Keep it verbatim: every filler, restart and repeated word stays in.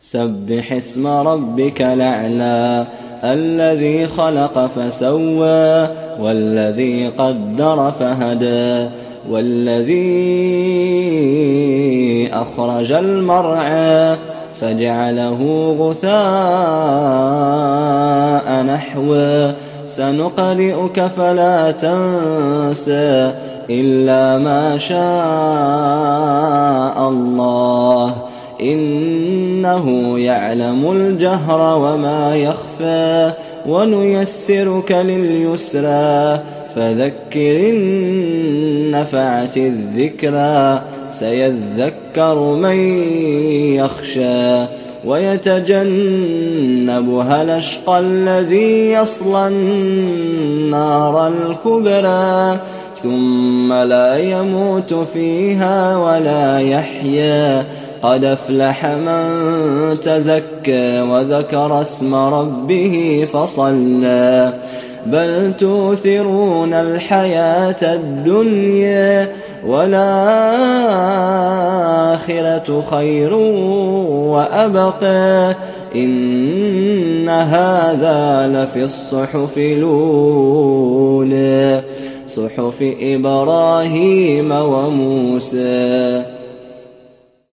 سبح اسم ربك الأعلى الذي خلق فسوى والذي قدر فهدى والذي أخرج المرعى فجعله غثاء نحوا سنقرئك فلا تنسى إلا ما شاء الله إنه يعلم الجهر وما يخفى ونيسرك لليسرى فذكر إن نفعت الذكرى سيذكر من يخشى ويتجنبها الأشقى الذي يصلى النار الكبرى ثم لا يموت فيها ولا يحيا قد أفلح من تزكى وذكر اسم ربه فصلى بل تؤثرون الحياة الدنيا والآخرة خير وأبقى إن هذا لفي الصحف الأولى صحف إبراهيم وموسى.